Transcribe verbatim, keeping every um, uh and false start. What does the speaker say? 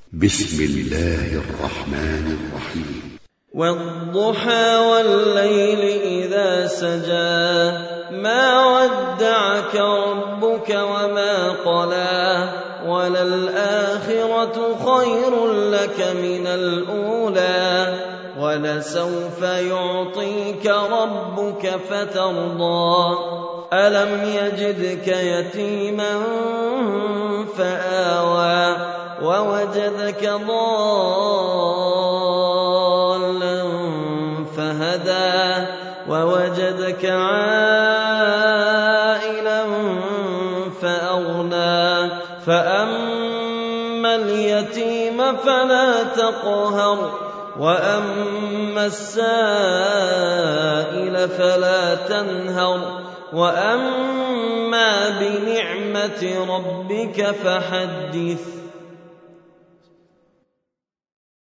بسم الله الرحمن الرحيم. والضحى والليل إذا سجى ما ودعك ربك وما قلى وللآخرة خير لك من الأولى ولسوف يعطيك ربك فترضى ألم يجدك يتيما فآوى ووجدك ضالا فهدى ووجدك عائلا فأغنى فأما اليتيم فلا تقهر وأما السائل فلا تنهر وأما بنعمة ربك فحدث